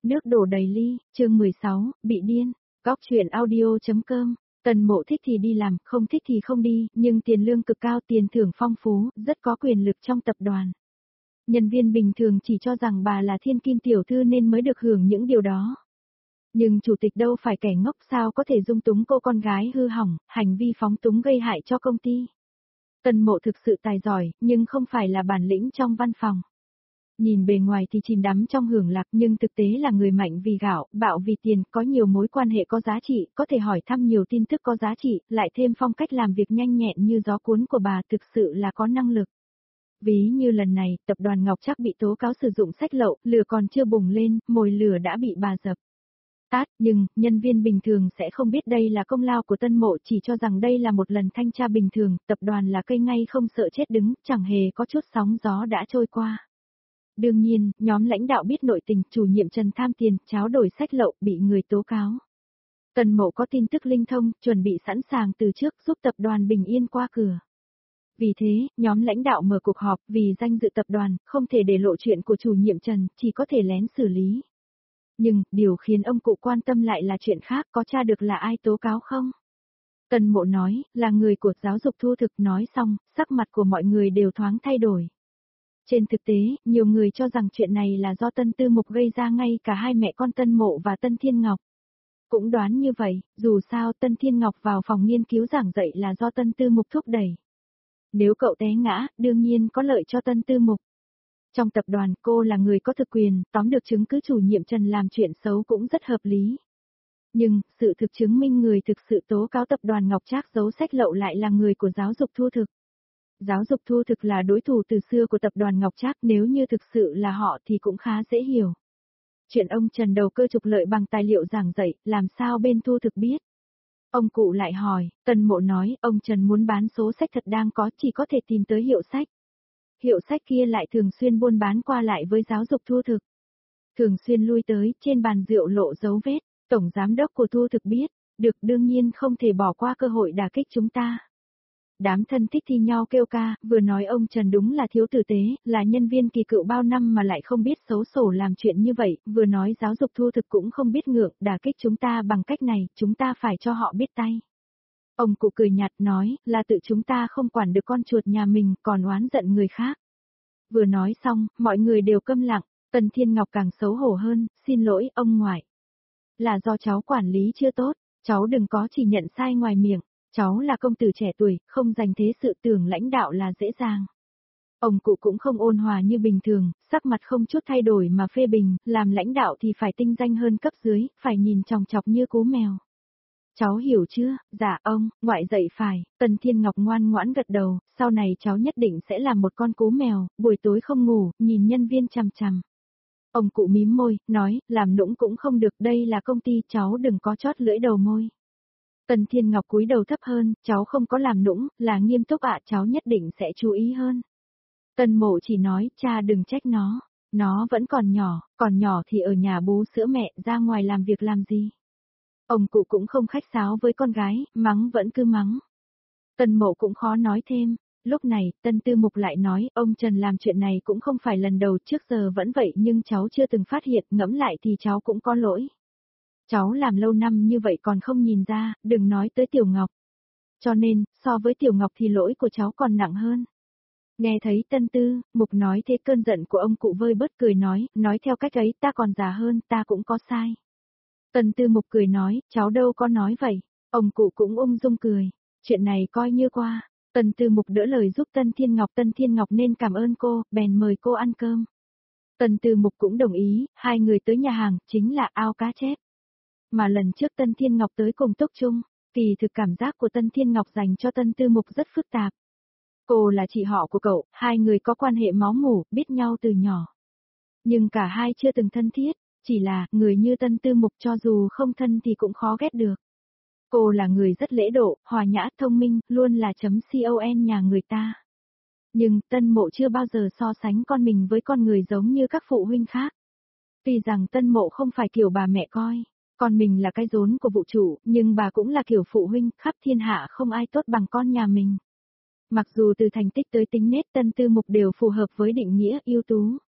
Nước đổ đầy ly, chương 16, bị điên. Góc truyện audio.com. Tần Mộ thích thì đi làm, không thích thì không đi, nhưng tiền lương cực cao, tiền thưởng phong phú, rất có quyền lực trong tập đoàn. Nhân viên bình thường chỉ cho rằng bà là thiên kim tiểu thư nên mới được hưởng những điều đó. Nhưng chủ tịch đâu phải kẻ ngốc, sao có thể dung túng cô con gái hư hỏng, hành vi phóng túng gây hại cho công ty. Tần Mộ thực sự tài giỏi, nhưng không phải là bản lĩnh trong văn phòng. Nhìn bề ngoài thì chìm đắm trong hưởng lạc, nhưng thực tế là người mạnh vì gạo, bạo vì tiền, có nhiều mối quan hệ có giá trị, có thể hỏi thăm nhiều tin tức có giá trị, lại thêm phong cách làm việc nhanh nhẹn như gió cuốn của bà, thực sự là có năng lực. Ví như lần này, tập đoàn Ngọc Trác bị tố cáo sử dụng sách lậu, lửa còn chưa bùng lên, mồi lửa đã bị bà dập tắt, nhưng nhân viên bình thường sẽ không biết đây là công lao của Tân Mộ, chỉ cho rằng đây là một lần thanh tra bình thường, tập đoàn là cây ngay không sợ chết đứng, chẳng hề có chút sóng gió đã trôi qua. Đương nhiên, nhóm lãnh đạo biết nội tình, chủ nhiệm Trần tham tiền, tráo đổi sách lậu, bị người tố cáo. Tần Mộ có tin tức linh thông, chuẩn bị sẵn sàng từ trước giúp tập đoàn bình yên qua cửa. Vì thế, nhóm lãnh đạo mở cuộc họp, vì danh dự tập đoàn, không thể để lộ chuyện của chủ nhiệm Trần, chỉ có thể lén xử lý. Nhưng, điều khiến ông cụ quan tâm lại là chuyện khác, có tra được là ai tố cáo không? Tần Mộ nói, là người của giáo dục Thu Thực. Nói xong, sắc mặt của mọi người đều thoáng thay đổi. Trên thực tế, nhiều người cho rằng chuyện này là do Tân Tư Mục gây ra, ngay cả hai mẹ con Tân Mộ và Tân Thiên Ngọc cũng đoán như vậy, dù sao Tân Thiên Ngọc vào phòng nghiên cứu giảng dạy là do Tân Tư Mục thúc đẩy. Nếu cậu té ngã, đương nhiên có lợi cho Tân Tư Mục. Trong tập đoàn, cô là người có thực quyền, tóm được chứng cứ chủ nhiệm Trần làm chuyện xấu cũng rất hợp lý. Nhưng, sự thực chứng minh người thực sự tố cáo tập đoàn Ngọc Trác giấu sách lậu lại là người của giáo dục Thu Thực. Giáo dục Thu Thực là đối thủ từ xưa của tập đoàn Ngọc Trác, nếu như thực sự là họ thì cũng khá dễ hiểu. Chuyện ông Trần đầu cơ trục lợi bằng tài liệu giảng dạy, làm sao bên Thu Thực biết? Ông cụ lại hỏi, Tần Mộ nói, ông Trần muốn bán số sách thật đang có, chỉ có thể tìm tới hiệu sách. Hiệu sách kia lại thường xuyên buôn bán qua lại với giáo dục Thu Thực. Thường xuyên lui tới, trên bàn rượu lộ dấu vết, tổng giám đốc của Thu Thực biết, được, đương nhiên không thể bỏ qua cơ hội đả kích chúng ta. Đám thân thích thi nhau kêu ca, vừa nói ông Trần đúng là thiếu tử tế, là nhân viên kỳ cựu bao năm mà lại không biết xấu sổ làm chuyện như vậy, vừa nói giáo dục Thu Thực cũng không biết ngượng, đả kích chúng ta bằng cách này, chúng ta phải cho họ biết tay. Ông cụ cười nhạt nói, là tự chúng ta không quản được con chuột nhà mình, còn oán giận người khác. Vừa nói xong, mọi người đều câm lặng, Tần Thiên Ngọc càng xấu hổ hơn, xin lỗi, ông ngoại. Là do cháu quản lý chưa tốt, cháu đừng có chỉ nhận sai ngoài miệng. Cháu là công tử trẻ tuổi, không dành thế sự, tưởng lãnh đạo là dễ dàng. Ông cụ cũng không ôn hòa như bình thường, sắc mặt không chút thay đổi mà phê bình, làm lãnh đạo thì phải tinh danh hơn cấp dưới, phải nhìn chòng chọc như cú mèo. Cháu hiểu chưa? Dạ ông, ngoại dạy phải. Tần Thiên Ngọc ngoan ngoãn gật đầu, sau này cháu nhất định sẽ làm một con cú mèo, buổi tối không ngủ, nhìn nhân viên chằm chằm. Ông cụ mím môi, nói, làm nũng cũng không được, đây là công ty, cháu đừng có chót lưỡi đầu môi. Tần Thiên Ngọc cúi đầu thấp hơn, cháu không có làm nũng, là nghiêm túc ạ, cháu nhất định sẽ chú ý hơn. Tần Mộ chỉ nói, cha đừng trách nó vẫn còn nhỏ thì ở nhà bú sữa mẹ, ra ngoài làm việc làm gì. Ông cụ cũng không khách sáo với con gái, mắng vẫn cứ mắng. Tần Mộ cũng khó nói thêm, lúc này, Tân Tư Mục lại nói, ông Trần làm chuyện này cũng không phải lần đầu, trước giờ vẫn vậy, nhưng cháu chưa từng phát hiện, ngẫm lại thì cháu cũng có lỗi. Cháu làm lâu năm như vậy còn không nhìn ra, đừng nói tới Tiểu Ngọc. Cho nên, so với Tiểu Ngọc thì lỗi của cháu còn nặng hơn. Nghe thấy Tân Tư Mục nói thế, cơn giận của ông cụ vơi bớt, cười nói theo cách ấy ta còn già hơn, ta cũng có sai. Tân Tư Mục cười nói, cháu đâu có nói vậy. Ông cụ cũng ung dung cười, chuyện này coi như qua. Tân Tư Mục đỡ lời giúp Tân Thiên Ngọc nên cảm ơn cô, bèn mời cô ăn cơm. Tân Tư Mục cũng đồng ý, hai người tới nhà hàng, chính là Ao Cá Chép. Mà lần trước Tân Thiên Ngọc tới cùng Túc Trung, kỳ thực cảm giác của Tân Thiên Ngọc dành cho Tân Tư Mục rất phức tạp. Cô là chị họ của cậu, hai người có quan hệ máu mủ, biết nhau từ nhỏ. Nhưng cả hai chưa từng thân thiết, chỉ là, người như Tân Tư Mục cho dù không thân thì cũng khó ghét được. Cô là người rất lễ độ, hòa nhã, thông minh, luôn là .con nhà người ta. Nhưng, Tân Mộ chưa bao giờ so sánh con mình với con người giống như các phụ huynh khác. Tuy rằng Tân Mộ không phải kiểu bà mẹ coi. Con mình là cái rốn của vũ trụ, nhưng bà cũng là kiểu phụ huynh, khắp thiên hạ không ai tốt bằng con nhà mình. Mặc dù từ thành tích tới tính nết Tân Tư Mục đều phù hợp với định nghĩa ưu tú.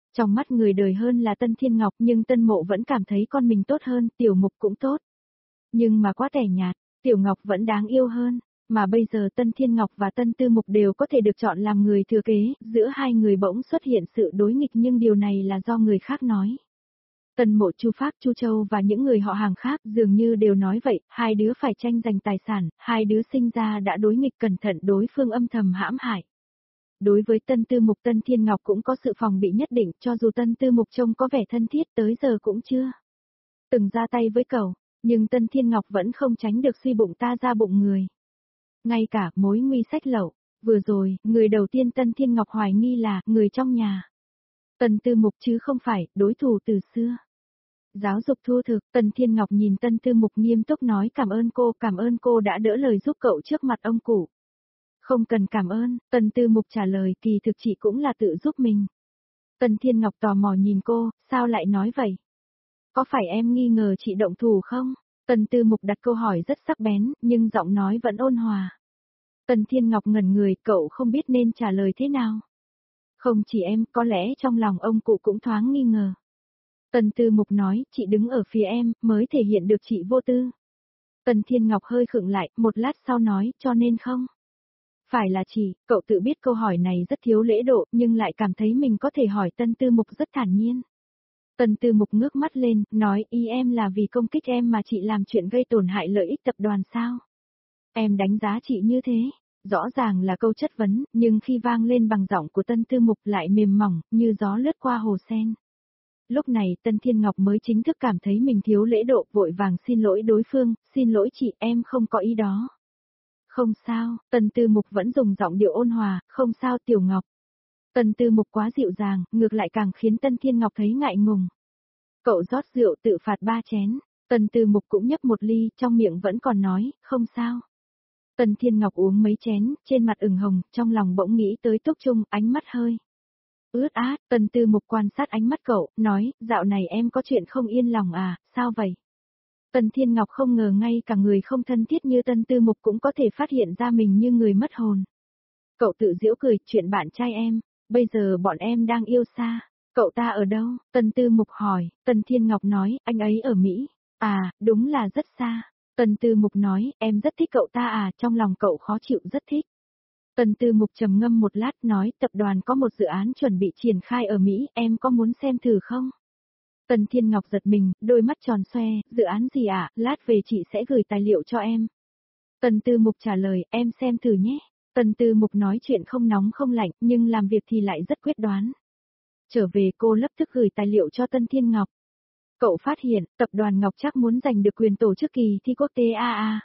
Trong mắt người đời hơn là Tân Thiên Ngọc nhưng Tân Mộ vẫn cảm thấy con mình tốt hơn, Tiểu Mục cũng tốt. Nhưng mà quá tẻ nhạt, Tiểu Ngọc vẫn đáng yêu hơn, mà bây giờ Tân Thiên Ngọc và Tân Tư Mục đều có thể được chọn làm người thừa kế, giữa hai người bỗng xuất hiện sự đối nghịch nhưng điều này là do người khác nói. Tân Mộ, Chu Phác, Chu Châu và những người họ hàng khác dường như đều nói vậy, hai đứa phải tranh giành tài sản, hai đứa sinh ra đã đối nghịch, cẩn thận đối phương âm thầm hãm hại. Đối với Tân Tư Mục, Tân Thiên Ngọc cũng có sự phòng bị nhất định, cho dù Tân Tư Mục trông có vẻ thân thiết tới giờ cũng chưa từng ra tay với cậu, nhưng Tân Thiên Ngọc vẫn không tránh được suy bụng ta ra bụng người. Ngay cả mối nguy sách lậu, vừa rồi, người đầu tiên Tân Thiên Ngọc hoài nghi là người trong nhà. Tân Tư Mục chứ không phải đối thủ từ xưa. Giáo dục thua thực, Tân Thiên Ngọc nhìn Tân Tư Mục nghiêm túc nói cảm ơn cô đã đỡ lời giúp cậu trước mặt ông cụ. Không cần cảm ơn, Tân Tư Mục trả lời, kỳ thực chị cũng là tự giúp mình. Tân Thiên Ngọc tò mò nhìn cô, sao lại nói vậy? Có phải em nghi ngờ chị động thủ không? Tân Tư Mục đặt câu hỏi rất sắc bén, nhưng giọng nói vẫn ôn hòa. Tân Thiên Ngọc ngẩn người, cậu không biết nên trả lời thế nào. Không chỉ em, có lẽ trong lòng ông cụ cũng thoáng nghi ngờ. Tân Tư Mục nói, chị đứng ở phía em, mới thể hiện được chị vô tư. Tân Thiên Ngọc hơi khựng lại, một lát sau nói, cho nên không. Phải là chị, cậu tự biết câu hỏi này rất thiếu lễ độ, nhưng lại cảm thấy mình có thể hỏi Tân Tư Mục rất thản nhiên. Tân Tư Mục ngước mắt lên, nói, ý em là vì công kích em mà chị làm chuyện gây tổn hại lợi ích tập đoàn sao? Em đánh giá chị như thế, rõ ràng là câu chất vấn, nhưng khi vang lên bằng giọng của Tân Tư Mục lại mềm mỏng, như gió lướt qua hồ sen. Lúc này Tân Thiên Ngọc mới chính thức cảm thấy mình thiếu lễ độ, vội vàng xin lỗi đối phương, xin lỗi chị, em không có ý đó. Không sao, Tân Tư Mục vẫn dùng giọng điệu ôn hòa, không sao Tiểu Ngọc. Tân Tư Mục quá dịu dàng, ngược lại càng khiến Tân Thiên Ngọc thấy ngại ngùng. Cậu rót rượu tự phạt 3 chén, Tân Tư Mục cũng nhấp một ly, trong miệng vẫn còn nói, không sao. Tân Thiên Ngọc uống mấy chén, trên mặt ửng hồng, trong lòng bỗng nghĩ tới Túc Trung, ánh mắt hơi ướt át. Tân Tư Mục quan sát ánh mắt cậu, nói, dạo này em có chuyện không yên lòng à, sao vậy? Tân Thiên Ngọc không ngờ ngay cả người không thân thiết như Tân Tư Mục cũng có thể phát hiện ra mình như người mất hồn. Cậu tự giễu cười, chuyện bạn trai em, bây giờ bọn em đang yêu xa. Cậu ta ở đâu? Tân Tư Mục hỏi, Tân Thiên Ngọc nói, anh ấy ở Mỹ. À, đúng là rất xa. Tân Tư Mục nói, em rất thích cậu ta à, trong lòng cậu khó chịu rất thích. Tân Tư Mục trầm ngâm một lát nói, tập đoàn có một dự án chuẩn bị triển khai ở Mỹ, em có muốn xem thử không? Tân Thiên Ngọc giật mình, đôi mắt tròn xoe, dự án gì ạ, lát về chị sẽ gửi tài liệu cho em. Tân Tư Mục trả lời, em xem thử nhé. Tân Tư Mục nói chuyện không nóng không lạnh, nhưng làm việc thì lại rất quyết đoán. Trở về cô lập tức gửi tài liệu cho Tân Thiên Ngọc. Cậu phát hiện, tập đoàn Ngọc chắc muốn giành được quyền tổ chức kỳ thi quốc tế AA.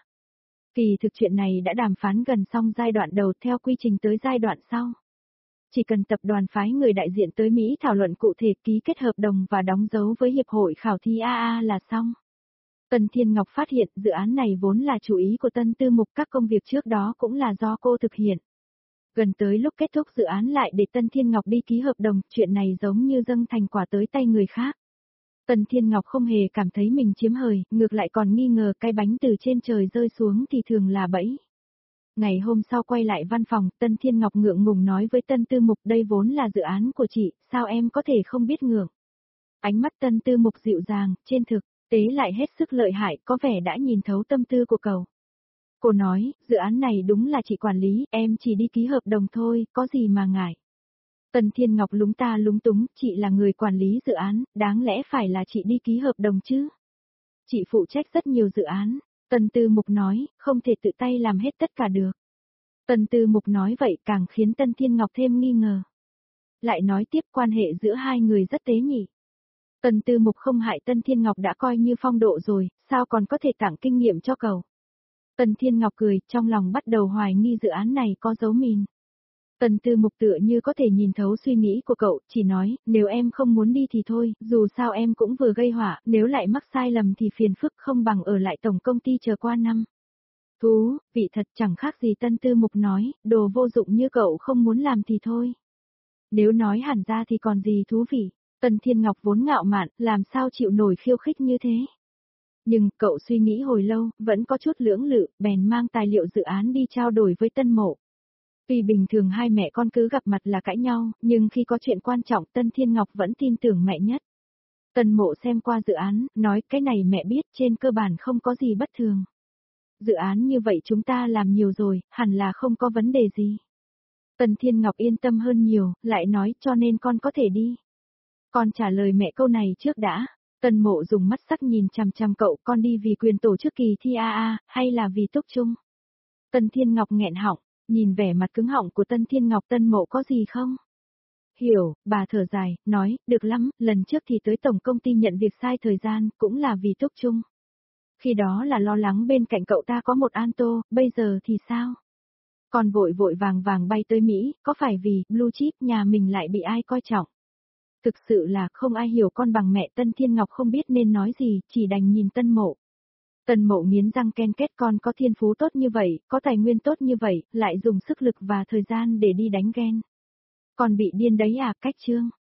Kỳ thực chuyện này đã đàm phán gần xong giai đoạn đầu theo quy trình tới giai đoạn sau. Chỉ cần tập đoàn phái người đại diện tới Mỹ thảo luận cụ thể, ký kết hợp đồng và đóng dấu với Hiệp hội Khảo thi AA là xong. Tân Thiên Ngọc phát hiện dự án này vốn là chủ ý của Tân Tư Mục, các công việc trước đó cũng là do cô thực hiện. Gần tới lúc kết thúc dự án lại để Tân Thiên Ngọc đi ký hợp đồng, chuyện này giống như dâng thành quả tới tay người khác. Tân Thiên Ngọc không hề cảm thấy mình chiếm hời, ngược lại còn nghi ngờ cái bánh từ trên trời rơi xuống thì thường là bẫy. Ngày hôm sau quay lại văn phòng, Tân Thiên Ngọc ngượng ngùng nói với Tân Tư Mục, đây vốn là dự án của chị, sao em có thể không biết ngượng. Ánh mắt Tân Tư Mục dịu dàng, trên thực tế lại hết sức lợi hại, có vẻ đã nhìn thấu tâm tư của cậu. Cô nói, dự án này đúng là chị quản lý, em chỉ đi ký hợp đồng thôi, có gì mà ngại. Tân Thiên Ngọc lúng ta lúng túng, chị là người quản lý dự án, đáng lẽ phải là chị đi ký hợp đồng chứ. Chị phụ trách rất nhiều dự án. Tân Tư Mục nói, không thể tự tay làm hết tất cả được. Tân Tư Mục nói vậy càng khiến Tân Thiên Ngọc thêm nghi ngờ. Lại nói tiếp quan hệ giữa hai người rất tế nhị. Tân Tư Mục không hại Tân Thiên Ngọc đã coi như phong độ rồi, sao còn có thể tặng kinh nghiệm cho cậu. Tân Thiên Ngọc cười, trong lòng bắt đầu hoài nghi dự án này có dấu mìn. Tân Tư Mục tựa như có thể nhìn thấu suy nghĩ của cậu, chỉ nói, nếu em không muốn đi thì thôi, dù sao em cũng vừa gây họa, nếu lại mắc sai lầm thì phiền phức, không bằng ở lại tổng công ty chờ qua năm. Thú, vị thật chẳng khác gì Tân Tư Mục nói, đồ vô dụng như cậu không muốn làm thì thôi. Nếu nói hẳn ra thì còn gì thú vị, Tân Thiên Ngọc vốn ngạo mạn, làm sao chịu nổi khiêu khích như thế. Nhưng cậu suy nghĩ hồi lâu, vẫn có chút lưỡng lự, bèn mang tài liệu dự án đi trao đổi với Tân Mộ. Tuy bình thường hai mẹ con cứ gặp mặt là cãi nhau, nhưng khi có chuyện quan trọng Tân Thiên Ngọc vẫn tin tưởng mẹ nhất. Tân Mộ xem qua dự án, nói cái này mẹ biết trên cơ bản không có gì bất thường. Dự án như vậy chúng ta làm nhiều rồi, hẳn là không có vấn đề gì. Tần Thiên Ngọc yên tâm hơn nhiều, lại nói cho nên con có thể đi. Con trả lời mẹ câu này trước đã. Tần Mộ dùng mắt sắc nhìn chằm chằm cậu, con đi vì quyền tổ chức kỳ thi AA, hay là vì Túc Trung? Tần Thiên Ngọc nghẹn họng, nhìn vẻ mặt cứng họng của Tần Thiên Ngọc, Tần Mộ có gì không? Hiểu, bà thở dài, nói, được lắm, lần trước thì tới tổng công ty nhận việc sai thời gian, cũng là vì Túc Trung. Khi đó là lo lắng bên cạnh cậu ta có một An Tô, bây giờ thì sao? Con vội vội vàng vàng bay tới Mỹ, có phải vì blue chip nhà mình lại bị ai coi trọng? Thực sự là không ai hiểu con bằng mẹ. Tân Thiên Ngọc không biết nên nói gì, chỉ đành nhìn Tân Mộ. Tân Mộ nghiến răng ken kết, con có thiên phú tốt như vậy, có tài nguyên tốt như vậy, lại dùng sức lực và thời gian để đi đánh ghen. Con bị điên đấy à, cách chương.